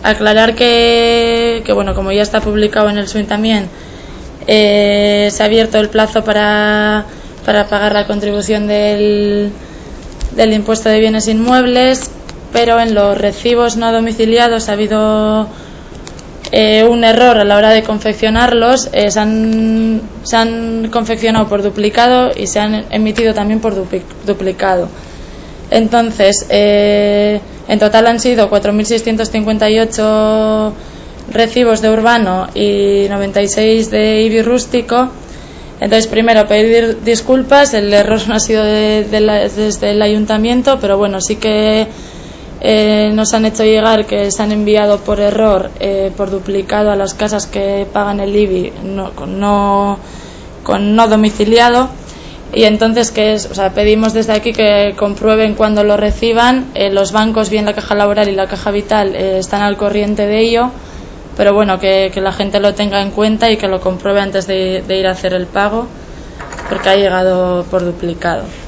Aclarar que bueno, como ya está publicado en el SWIN también, se ha abierto el plazo para pagar la contribución del impuesto de bienes inmuebles, pero en los recibos no domiciliados ha habido un error a la hora de confeccionarlos. Se han confeccionado por duplicado y se han emitido también por duplicado. Entonces, en total han sido 4.658 recibos de urbano y 96 de IBI rústico. Entonces, primero pedir disculpas, el error no ha sido desde el ayuntamiento, pero bueno, sí que nos han hecho llegar que se han enviado por error, por duplicado, a las casas que pagan el IBI con no domiciliado. Y entonces pedimos desde aquí que comprueben cuando lo reciban. Los bancos, bien la Caja Laboral y la Caja Vital, están al corriente de ello, pero bueno, que la gente lo tenga en cuenta y que lo compruebe antes de ir a hacer el pago, porque ha llegado por duplicado.